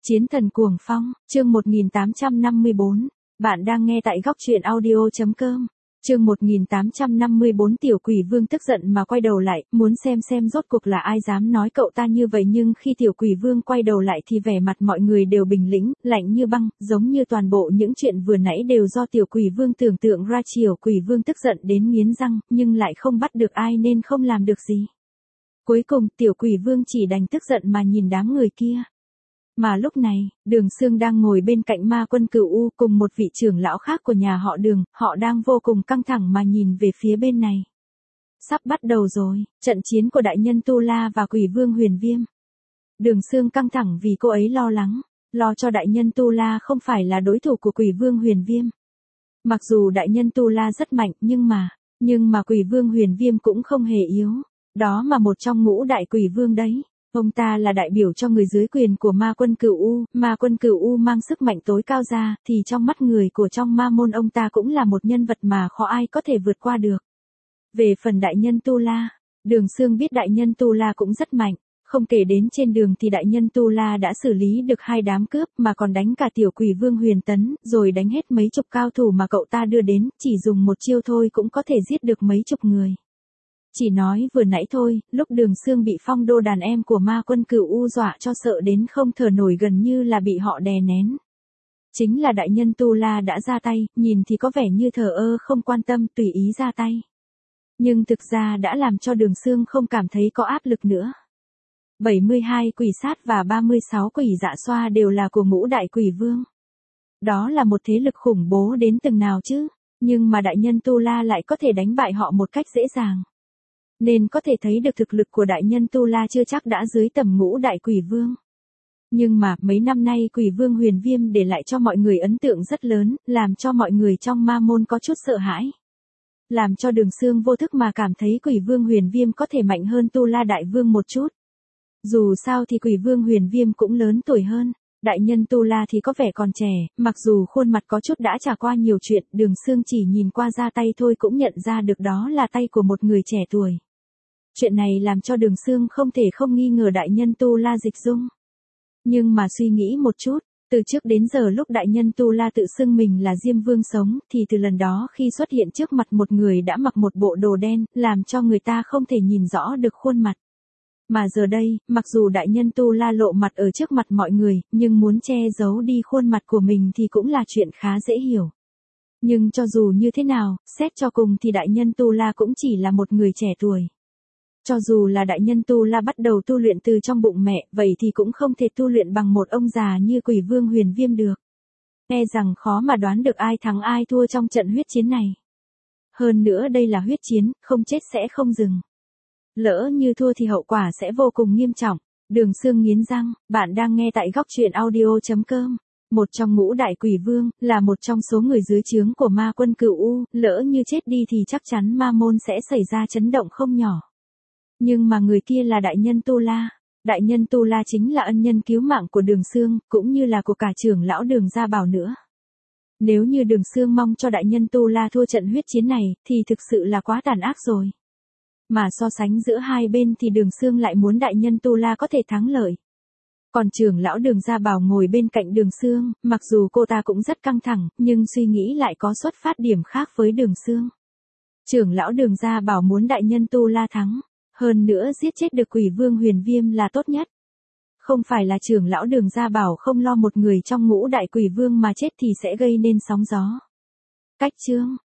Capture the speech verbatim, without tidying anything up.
Chiến thần cuồng phong, chương một nghìn tám trăm năm mươi bốn. Bạn đang nghe tại góc truyện audio.com. Chương một nghìn tám trăm năm mươi bốn. Tiểu quỷ vương tức giận mà quay đầu lại, muốn xem xem rốt cuộc là ai dám nói cậu ta như vậy, nhưng khi tiểu quỷ vương quay đầu lại thì vẻ mặt mọi người đều bình tĩnh, lạnh như băng, giống như toàn bộ những chuyện vừa nãy đều do tiểu quỷ vương tưởng tượng ra. Tiểu quỷ vương tức giận đến nghiến răng, nhưng lại không bắt được ai nên không làm được gì. Cuối cùng tiểu quỷ vương chỉ đành tức giận mà nhìn đám người kia. Mà lúc này, Đường Sương đang ngồi bên cạnh Ma Quân Cửu U cùng một vị trưởng lão khác của nhà họ Đường, họ đang vô cùng căng thẳng mà nhìn về phía bên này. Sắp bắt đầu rồi, trận chiến của đại nhân Tu La và quỷ vương Huyền Viêm. Đường Sương căng thẳng vì cô ấy lo lắng, lo cho đại nhân Tu La không phải là đối thủ của quỷ vương Huyền Viêm. Mặc dù đại nhân Tu La rất mạnh nhưng mà, nhưng mà quỷ vương Huyền Viêm cũng không hề yếu, đó mà một trong ngũ đại quỷ vương đấy. Ông ta là đại biểu cho người dưới quyền của Ma Quân Cửu U, Ma Quân Cửu U mang sức mạnh tối cao ra, thì trong mắt người của trong ma môn ông ta cũng là một nhân vật mà khó ai có thể vượt qua được. Về phần đại nhân Tu La, Đường Sương biết đại nhân Tu La cũng rất mạnh, không kể đến trên đường thì đại nhân Tu La đã xử lý được hai đám cướp mà còn đánh cả tiểu quỷ vương Huyền Tấn, rồi đánh hết mấy chục cao thủ mà cậu ta đưa đến, chỉ dùng một chiêu thôi cũng có thể giết được mấy chục người. Chỉ nói vừa nãy thôi, lúc Đường Sương bị Phong Đô đàn em của Ma Quân Cửu U dọa cho sợ đến không thở nổi, gần như là bị họ đè nén. Chính là đại nhân Tu La đã ra tay, nhìn thì có vẻ như thờ ơ không quan tâm tùy ý ra tay. Nhưng thực ra đã làm cho Đường Sương không cảm thấy có áp lực nữa. bảy mươi hai quỷ sát và ba mươi sáu quỷ dạ xoa đều là của ngũ đại quỷ vương. Đó là một thế lực khủng bố đến từng nào chứ, nhưng mà đại nhân Tu La lại có thể đánh bại họ một cách dễ dàng. Nên có thể thấy được thực lực của đại nhân Tu La chưa chắc đã dưới tầm ngũ đại quỷ vương. Nhưng mà mấy năm nay quỷ vương Huyền Viêm để lại cho mọi người ấn tượng rất lớn, làm cho mọi người trong ma môn có chút sợ hãi. Làm cho Đường Sương vô thức mà cảm thấy quỷ vương Huyền Viêm có thể mạnh hơn Tu La đại vương một chút. Dù sao thì quỷ vương Huyền Viêm cũng lớn tuổi hơn, đại nhân Tu La thì có vẻ còn trẻ, mặc dù khuôn mặt có chút đã trải qua nhiều chuyện, Đường Sương chỉ nhìn qua da tay thôi cũng nhận ra được đó là tay của một người trẻ tuổi. Chuyện này làm cho Đường Sương không thể không nghi ngờ đại nhân Tu La dịch dung. Nhưng mà suy nghĩ một chút, từ trước đến giờ lúc đại nhân Tu La tự xưng mình là Diêm Vương sống, thì từ lần đó khi xuất hiện trước mặt một người đã mặc một bộ đồ đen, làm cho người ta không thể nhìn rõ được khuôn mặt. Mà giờ đây, mặc dù đại nhân Tu La lộ mặt ở trước mặt mọi người, nhưng muốn che giấu đi khuôn mặt của mình thì cũng là chuyện khá dễ hiểu. Nhưng cho dù như thế nào, xét cho cùng thì đại nhân Tu La cũng chỉ là một người trẻ tuổi. Cho dù là đại nhân Tu La bắt đầu tu luyện từ trong bụng mẹ, vậy thì cũng không thể tu luyện bằng một ông già như quỷ vương Huyền Viêm được. E rằng khó mà đoán được ai thắng ai thua trong trận huyết chiến này. Hơn nữa đây là huyết chiến, không chết sẽ không dừng. Lỡ như thua thì hậu quả sẽ vô cùng nghiêm trọng. Đường Sương nghiến răng, bạn đang nghe tại góc truyện audio.com. Một trong ngũ đại quỷ vương, là một trong số người dưới trướng của Ma Quân Cửu U, lỡ như chết đi thì chắc chắn ma môn sẽ xảy ra chấn động không nhỏ. Nhưng mà người kia là đại nhân Tu La. Đại nhân Tu La chính là ân nhân cứu mạng của Đường Sương, cũng như là của cả trưởng lão Đường Gia Bảo nữa. Nếu như Đường Sương mong cho đại nhân Tu La thua trận huyết chiến này, thì thực sự là quá tàn ác rồi. Mà so sánh giữa hai bên thì Đường Sương lại muốn đại nhân Tu La có thể thắng lợi. Còn trưởng lão Đường Gia Bảo ngồi bên cạnh Đường Sương, mặc dù cô ta cũng rất căng thẳng, nhưng suy nghĩ lại có xuất phát điểm khác với Đường Sương. Trưởng lão Đường Gia Bảo muốn đại nhân Tu La thắng. Hơn nữa giết chết được quỷ vương Huyền Viêm là tốt nhất. Không phải là trưởng lão Đường Gia Bảo không lo một người trong ngũ đại quỷ vương mà chết thì sẽ gây nên sóng gió. Cách chương,